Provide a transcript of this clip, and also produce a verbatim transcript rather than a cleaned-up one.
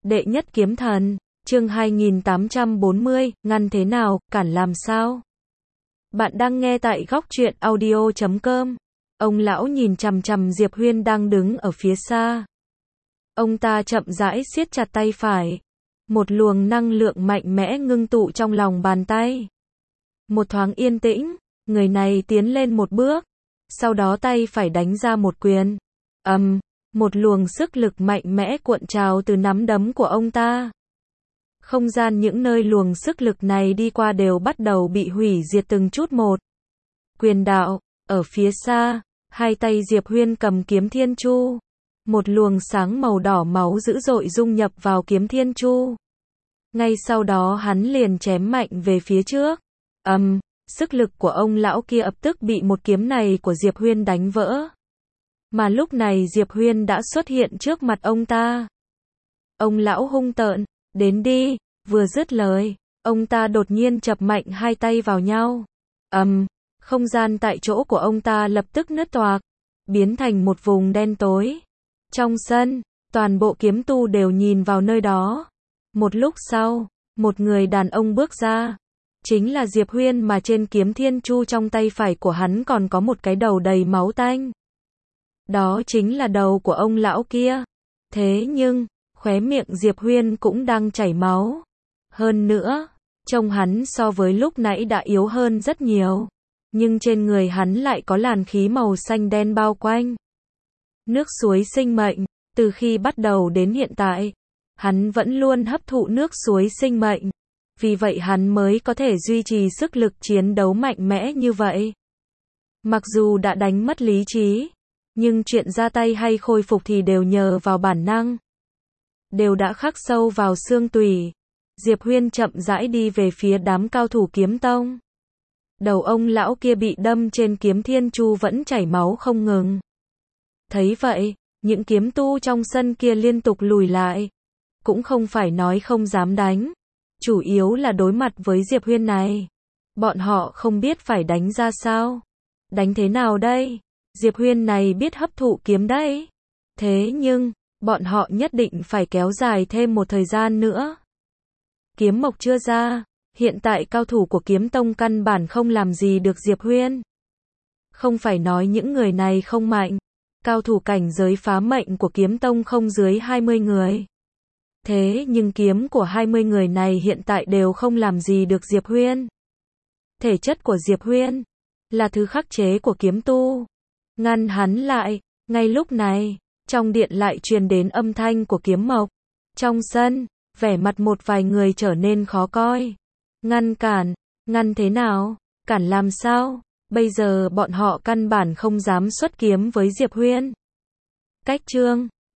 Đệ nhất kiếm thần, chương hai nghìn tám trăm bốn mươi, ngăn thế nào, cản làm sao? Bạn đang nghe tại góc truyện audio chấm com. Ông lão nhìn chằm chằm Diệp Huyên đang đứng ở phía xa. Ông ta chậm rãi siết chặt tay phải. Một luồng năng lượng mạnh mẽ ngưng tụ trong lòng bàn tay. Một thoáng yên tĩnh, người này tiến lên một bước. Sau đó tay phải đánh ra một quyền. ầm, um, một luồng sức lực mạnh mẽ cuộn trào từ nắm đấm của ông ta. Không gian những nơi luồng sức lực này đi qua đều bắt đầu bị hủy diệt từng chút một. Quyền đạo, ở phía xa, hai tay Diệp Huyên cầm kiếm thiên chu. Một luồng sáng màu đỏ máu dữ dội dung nhập vào kiếm thiên chu. Ngay sau đó hắn liền chém mạnh về phía trước. ầm, um, sức lực của ông lão kia ập tức bị một kiếm này của Diệp Huyên đánh vỡ. Mà lúc này Diệp Huyên đã xuất hiện trước mặt ông ta. Ông lão hung tợn, đến đi, vừa dứt lời, ông ta đột nhiên chập mạnh hai tay vào nhau. ầm, um, không gian tại chỗ của ông ta lập tức nứt toạc, biến thành một vùng đen tối. Trong sân, toàn bộ kiếm tu đều nhìn vào nơi đó. Một lúc sau, một người đàn ông bước ra. Chính là Diệp Huyên mà trên kiếm thiên chu trong tay phải của hắn còn có một cái đầu đầy máu tanh. Đó chính là đầu của ông lão kia. Thế nhưng, khóe miệng Diệp Huyên cũng đang chảy máu. Hơn nữa, trông hắn so với lúc nãy đã yếu hơn rất nhiều. Nhưng trên người hắn lại có làn khí màu xanh đen bao quanh. Nước suối sinh mệnh, từ khi bắt đầu đến hiện tại, hắn vẫn luôn hấp thụ nước suối sinh mệnh. Vì vậy hắn mới có thể duy trì sức lực chiến đấu mạnh mẽ như vậy. Mặc dù đã đánh mất lý trí, nhưng chuyện ra tay hay khôi phục thì đều nhờ vào bản năng. Đều đã khắc sâu vào xương tủy. Diệp Huyên chậm rãi đi về phía đám cao thủ kiếm tông. Đầu ông lão kia bị đâm trên kiếm thiên chu vẫn chảy máu không ngừng. Thấy vậy, những kiếm tu trong sân kia liên tục lùi lại. Cũng không phải nói không dám đánh. Chủ yếu là đối mặt với Diệp Huyên này. Bọn họ không biết phải đánh ra sao. Đánh thế nào đây? Diệp Huyên này biết hấp thụ kiếm đấy. Thế nhưng, bọn họ nhất định phải kéo dài thêm một thời gian nữa. Kiếm mộc chưa ra, hiện tại cao thủ của kiếm tông căn bản không làm gì được Diệp Huyên. Không phải nói những người này không mạnh. Cao thủ cảnh giới phá mệnh của kiếm tông không dưới hai mươi người. Thế nhưng kiếm của hai mươi người này hiện tại đều không làm gì được Diệp Huyên. Thể chất của Diệp Huyên là thứ khắc chế của kiếm tu. Ngăn hắn lại, ngay lúc này, trong điện lại truyền đến âm thanh của kiếm mộc. Trong sân, vẻ mặt một vài người trở nên khó coi. Ngăn cản, ngăn thế nào, cản làm sao, bây giờ bọn họ căn bản không dám xuất kiếm với Diệp Huyên. Cách chương